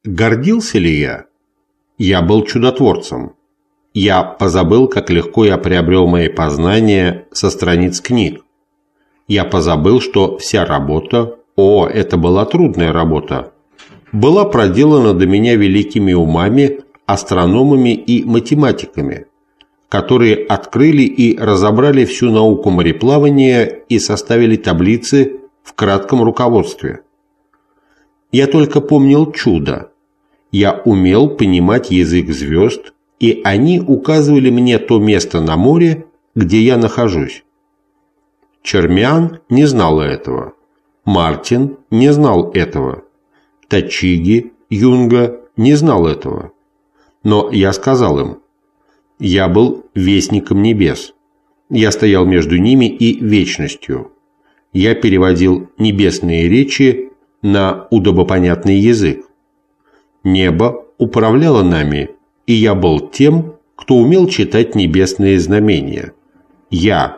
Гордился ли я? Я был чудотворцем. Я позабыл, как легко я приобрел мои познания со страниц книг. Я позабыл, что вся работа, это была трудная работа, была проделана до меня великими умами, астрономами и математиками, которые открыли и разобрали всю науку мореплавания и составили таблицы в кратком руководстве. Я только помнил чудо. Я умел понимать язык звезд, и они указывали мне то место на море, где я нахожусь. Чермян не знал этого. Мартин не знал этого. Тачиги, Юнга не знал этого. Но я сказал им: я был вестником небес. Я стоял между ними и вечностью. Я переводил небесные речи на удобопонятный язык. Небо управляло нами, и я был тем, кто умел читать небесные знамения. Я.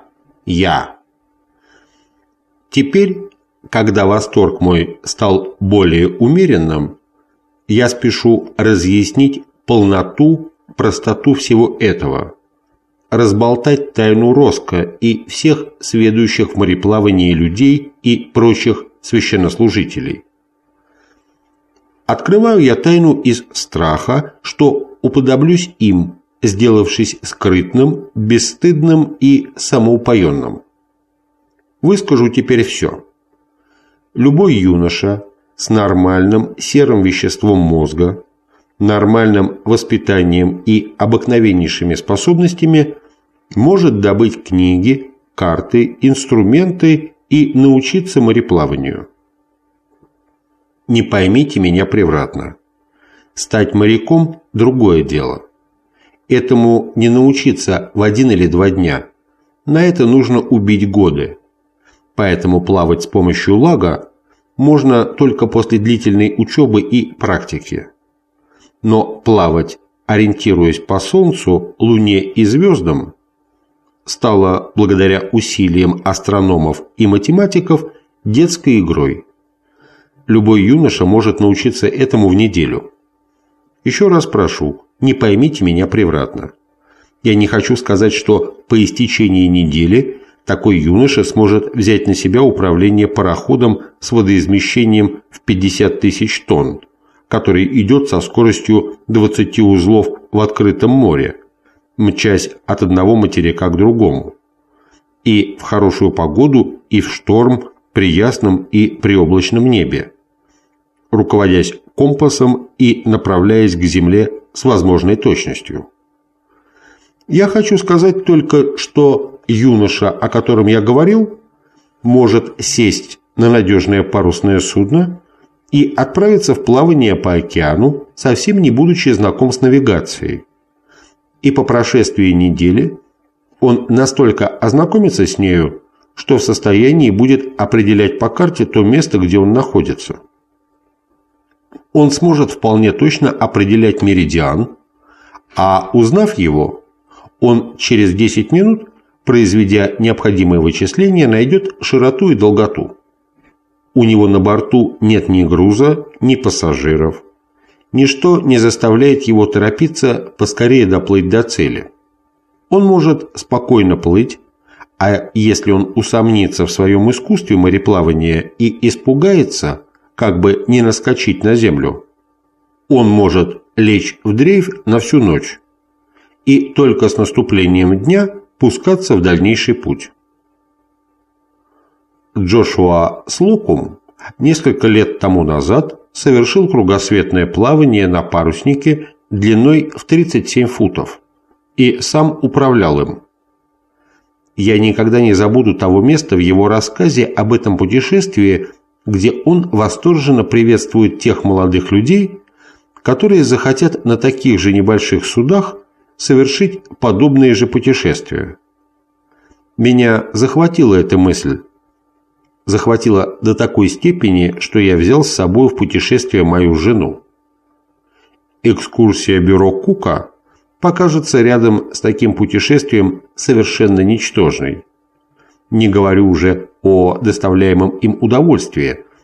Теперь, когда восторг мой стал более умеренным, я спешу разъяснить полноту, простоту всего этого, разболтать тайну Роско и всех сведущих в мореплавании людей и прочих священнослужителей. Открываю я тайну из страха, что уподоблюсь им, сделавшись скрытным, бесстыдным и самоупоенным. Выскажу теперь все. Любой юноша с нормальным серым веществом мозга, нормальным воспитанием и обыкновеннейшими способностями может добыть книги, карты, инструменты и научиться мореплаванию. Не поймите меня превратно. Стать моряком – другое дело. Этому не научиться в 1 или 2 дня. На это нужно убить годы. Поэтому плавать с помощью лага можно только после длительной учебы и практики. Но плавать, ориентируясь по Солнцу, Луне и звездам, стало, благодаря усилиям астрономов и математиков, детской игрой. Любой юноша может научиться этому в неделю. Еще раз прошу, не поймите меня превратно. Я не хочу сказать, что по истечении недели такой юноша сможет взять на себя управление пароходом с водоизмещением в 50 тысяч тонн, который идет со скоростью 20 узлов в открытом море, мчась от одного материка к другому, и в хорошую погоду, и в шторм, при ясном и приоблачном небе, руководясь компасом и направляясь к земле с возможной точностью. Я хочу сказать только, что юноша, о котором я говорил, может сесть на надежное парусное судно и отправиться в плавание по океану, совсем не будучи знаком с навигацией. И по прошествии недели он настолько ознакомится с нею, что в состоянии будет определять по карте то место, где он находится. Он сможет вполне точно определять меридиан, а узнав его, он через 10 минут, произведя необходимые вычисления, найдет широту и долготу. У него на борту нет ни груза, ни пассажиров. Ничто не заставляет его торопиться поскорее доплыть до цели. Он может спокойно плыть, а если он усомнится в своем искусстве мореплавания и испугается, как бы не наскочить на землю, он может лечь в дрейф на всю ночь и только с наступлением дня пускаться в дальнейший путь. Джошуа Слокум несколько лет тому назад совершил кругосветное плавание на паруснике длиной в 37 футов и сам управлял им. Я никогда не забуду того места в его рассказе об этом путешествии, где он восторженно приветствует тех молодых людей, которые захотят на таких же небольших судах совершить подобные же путешествия. Меня захватила эта мысль. Захватила до такой степени, что я взял с собой в путешествие мою жену. Экскурсия бюро Кука покажется рядом с таким путешествием совершенно ничтожной. Не говорю уже о доставляемом им удовольствии,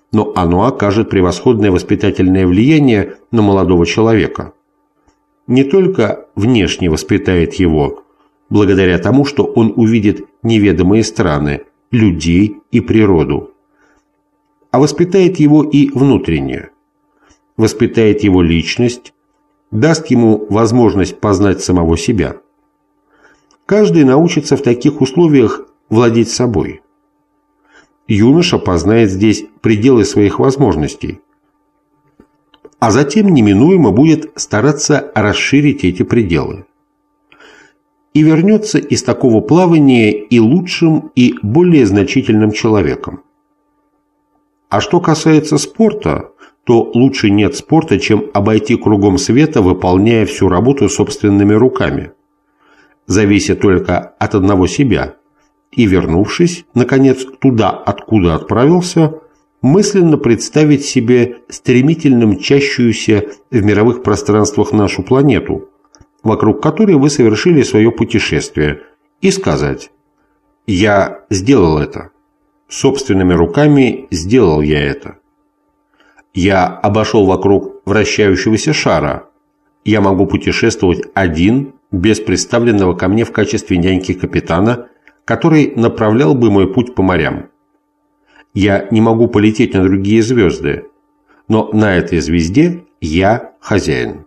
но оно окажет превосходное воспитательное влияние на молодого человека. Не только внешне воспитает его, благодаря тому, что он увидит неведомые страны, людей и природу, а воспитает его и внутренне, воспитает его личность, даст ему возможность познать самого себя. Каждый научится в таких условиях владеть собой. Юноша познает здесь пределы своих возможностей, а затем неминуемо будет стараться расширить эти пределы. И вернется из такого плавания и лучшим, и более значительным человеком. А что касается спорта, то лучше нет спорта, чем обойти кругом света, выполняя всю работу собственными руками, завися только от одного себя, и, вернувшись, наконец, туда, откуда отправился, мысленно представить себе стремительно мчащуюся в мировых пространствах нашу планету, вокруг которой вы совершили свое путешествие, и сказать: «Я сделал это. Собственными руками сделал я это. Я обошел вокруг вращающегося шара. Я могу путешествовать один, без представленного ко мне в качестве няньки капитана, который направлял бы мой путь по морям. Я не могу полететь на другие звезды, но на этой звезде я хозяин».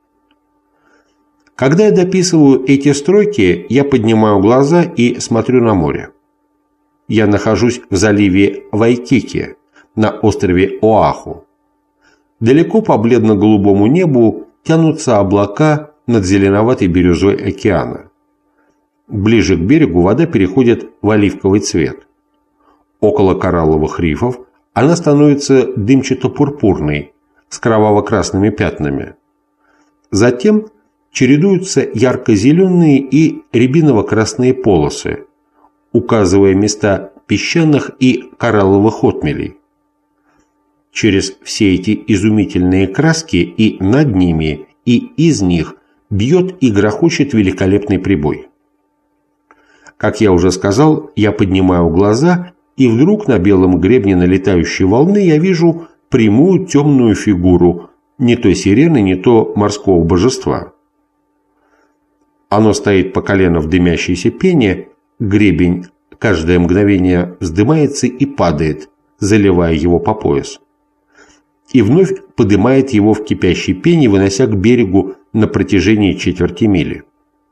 Когда я дописываю эти строки, я поднимаю глаза и смотрю на море. Я нахожусь в заливе Вайкики, на острове Оаху. Далеко по бледно-голубому небу тянутся облака над зеленоватой бирюзой океана. Ближе к берегу вода переходит в оливковый цвет. Около коралловых рифов она становится дымчато-пурпурной, с кроваво-красными пятнами. Затем чередуются ярко-зеленые и рябиново-красные полосы, указывая места песчаных и коралловых отмелей. Через все эти изумительные краски и над ними, и из них бьет и грохочет великолепный прибой. Как я уже сказал, я поднимаю глаза, и вдруг на белом гребне налетающей волны я вижу прямую темную фигуру не то сирены, не то морского божества. Оно стоит по колено в дымящейся пене, гребень каждое мгновение вздымается и падает, заливая его по пояс. И вновь поднимает его в кипящей пене, вынося к берегу на протяжении четверти мили.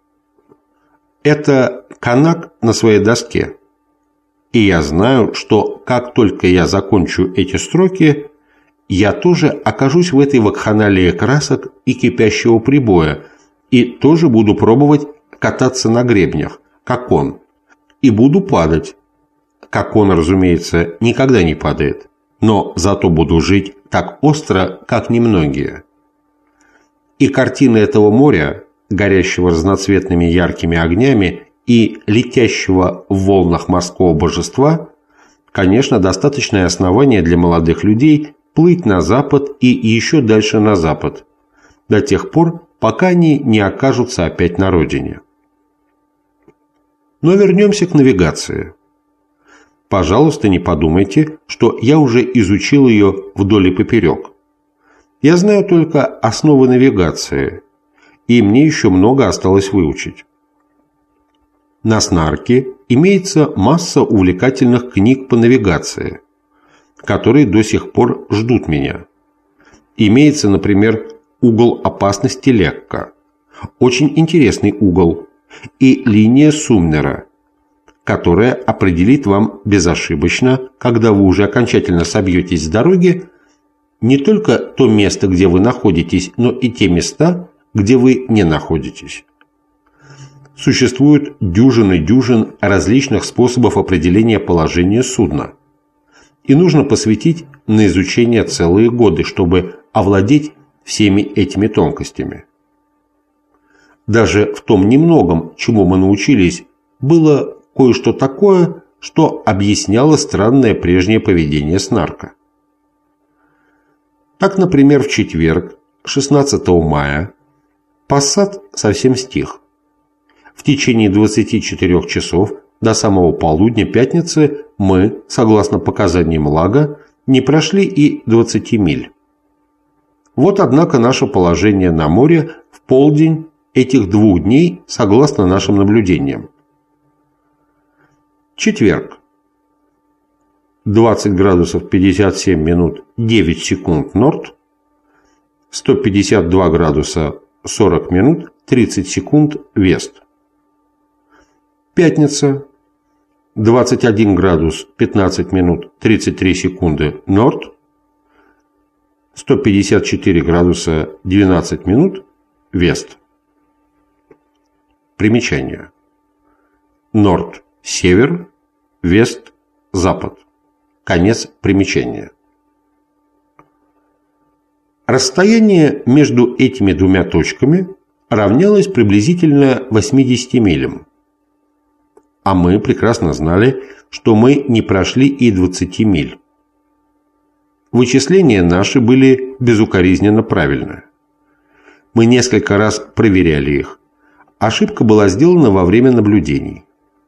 Это канак на своей доске. И я знаю, что как только я закончу эти строки, я тоже окажусь в этой вакханалии красок и кипящего прибоя, и тоже буду пробовать кататься на гребнях, как он, и буду падать. Как он, разумеется, никогда не падает, но зато буду жить так остро, как немногие. И картина этого моря, горящего разноцветными яркими огнями и летящего в волнах морского божества, конечно, достаточное основание для молодых людей плыть на запад и еще дальше на запад, до тех пор, пока они не окажутся опять на родине. Но вернемся к навигации. Пожалуйста, не подумайте, что я уже изучил ее вдоль и поперек. Я знаю только основы навигации, и мне еще много осталось выучить. На Снарке имеется масса увлекательных книг по навигации, которые до сих пор ждут меня. Имеется, например, «Угол опасности Лекка», очень интересный угол, и «Линия Сумнера», которая определит вам безошибочно, когда вы уже окончательно собьетесь с дороги, не только то место, где вы находитесь, но и те места, где вы не находитесь. Существуют дюжин различных способов определения положения судна, и нужно посвятить на изучение целые годы, чтобы овладеть всеми этими тонкостями. Даже в том немногом, чему мы научились, было кое-что такое, что объясняло странное прежнее поведение Снарка. Так, например, в четверг, 16 мая, пассат совсем стих. В течение 24 часов до самого полудня пятницы мы, согласно показаниям Лага, не прошли и 20 миль. Вот, однако, наше положение на море в полдень этих 2 дней согласно нашим наблюдениям. Четверг. 20 градусов 57 минут 9 секунд норд, 152 градуса 40 минут 30 секунд вест. Пятница. 21 градус 15 минут 33 секунды норд, 154 градуса 12 минут вест. Примечание. Норд – север, вест – запад. Конец примечания. Расстояние между этими 2 точками равнялось приблизительно 80 милям. А мы прекрасно знали, что мы не прошли и 20 миль. Вычисления наши были безукоризненно правильны. Мы несколько раз проверяли их. Ошибка была сделана во время наблюдений.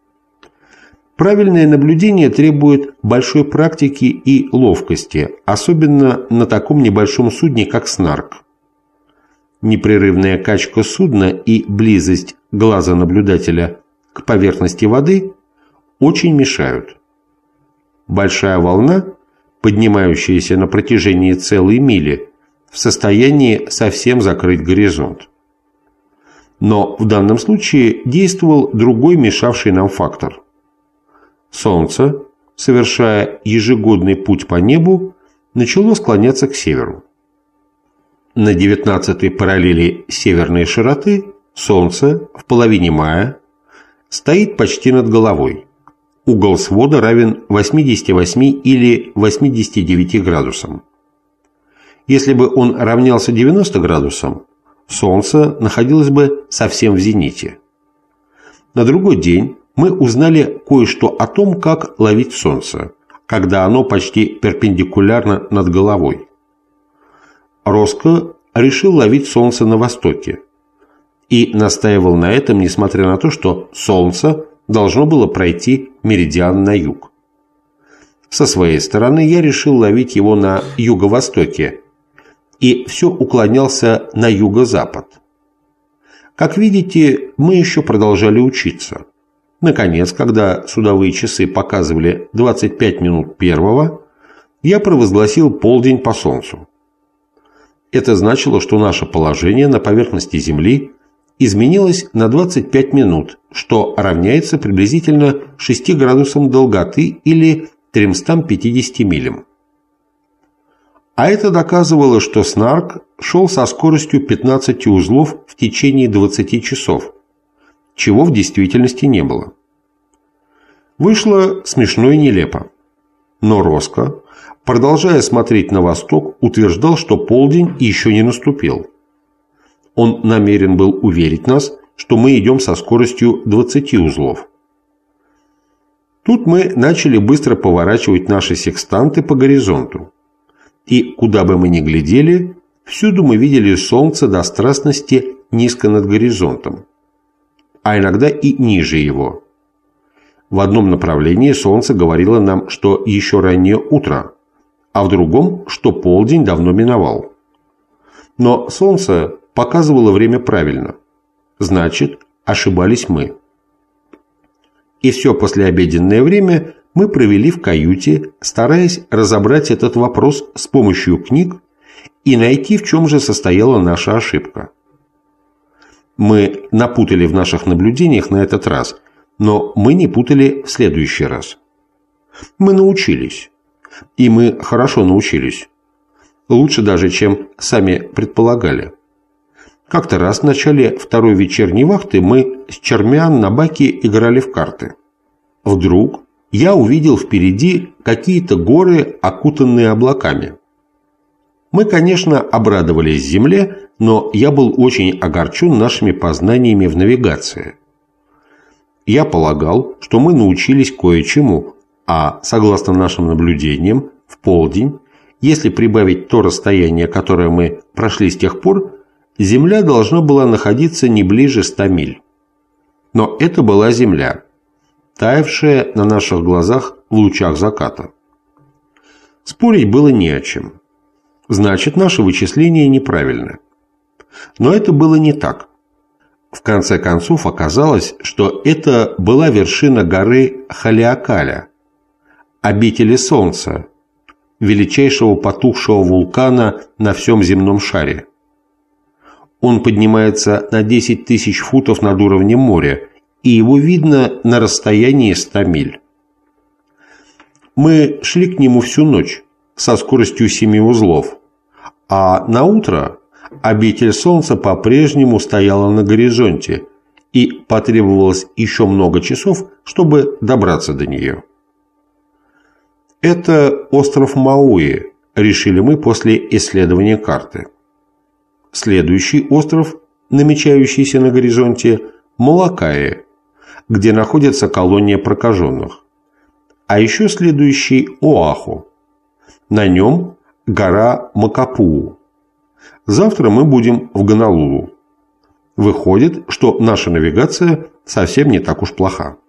Правильное наблюдение требует большой практики и ловкости, особенно на таком небольшом судне, как снарк. Непрерывная качка судна и близость глаза наблюдателя к поверхности воды очень мешают. Большая волна, поднимающаяся на протяжении целой мили, в состоянии совсем закрыть горизонт. Но в данном случае действовал другой мешавший нам фактор. Солнце, совершая ежегодный путь по небу, начало склоняться к северу. На 19-й параллели северной широты Солнце в половине мая стоит почти над головой. Угол свода равен 88 или 89 градусам. Если бы он равнялся 90 градусам, Солнце находилось бы совсем в зените. На другой день мы узнали кое-что о том, как ловить Солнце, когда оно почти перпендикулярно над головой. Роско решил ловить Солнце на востоке и настаивал на этом, несмотря на то, что Солнце должно было пройти меридиан на юг. Со своей стороны я решил ловить его на юго-востоке и все уклонялся на юго-запад. Как видите, мы еще продолжали учиться. Наконец, когда судовые часы показывали 25 минут первого, я провозгласил полдень по Солнцу. Это значило, что наше положение на поверхности Земли изменилось на 25 минут, что равняется приблизительно 6 градусам долготы или 350 милям. А это доказывало, что снарк шел со скоростью 15 узлов в течение 20 часов, чего в действительности не было. Вышло смешно и нелепо. Но Роско, продолжая смотреть на восток, утверждал, что полдень еще не наступил. Он намерен был уверить нас, что мы идем со скоростью 20 узлов. Тут мы начали быстро поворачивать наши секстанты по горизонту. И куда бы мы ни глядели, всюду мы видели Солнце до страстности низко над горизонтом, а иногда и ниже его. В одном направлении Солнце говорило нам, что еще раннее утро, а в другом, что полдень давно миновал. Но Солнце показывало время правильно. Значит, ошибались мы. И все послеобеденное время мы провели в каюте, стараясь разобрать этот вопрос с помощью книг и найти, в чем же состояла наша ошибка. Мы напутали в наших наблюдениях на этот раз, но мы не путали в следующий раз. Мы научились. И мы хорошо научились. Лучше даже, чем сами предполагали. Как-то раз в начале второй вечерней вахты мы с Чермян на баке играли в карты. Вдруг я увидел впереди какие-то горы, окутанные облаками. Мы, конечно, обрадовались земле, но я был очень огорчен нашими познаниями в навигации. Я полагал, что мы научились кое-чему, а, согласно нашим наблюдениям, в полдень, если прибавить то расстояние, которое мы прошли с тех пор, Земля должна была находиться не ближе 100 миль. Но это была Земля, таявшая на наших глазах в лучах заката. Спорить было не о чем. Значит, наше вычисление неправильно. Но это было не так. В конце концов оказалось, что это была вершина горы Халиакаля, обители Солнца, величайшего потухшего вулкана на всем земном шаре. Он поднимается на 10 тысяч футов над уровнем моря, и его видно на расстоянии 100 миль. Мы шли к нему всю ночь со скоростью 7 узлов, а на утро обитель Солнца по-прежнему стояла на горизонте, и потребовалось еще много часов, чтобы добраться до нее. Это остров Мауи, решили мы после исследования карты. Следующий остров, намечающийся на горизонте, Молокаи, где находится колония прокаженных. А еще следующий Оаху. На нем гора Макапуу. Завтра мы будем в Гонолулу. Выходит, что наша навигация совсем не так уж плоха.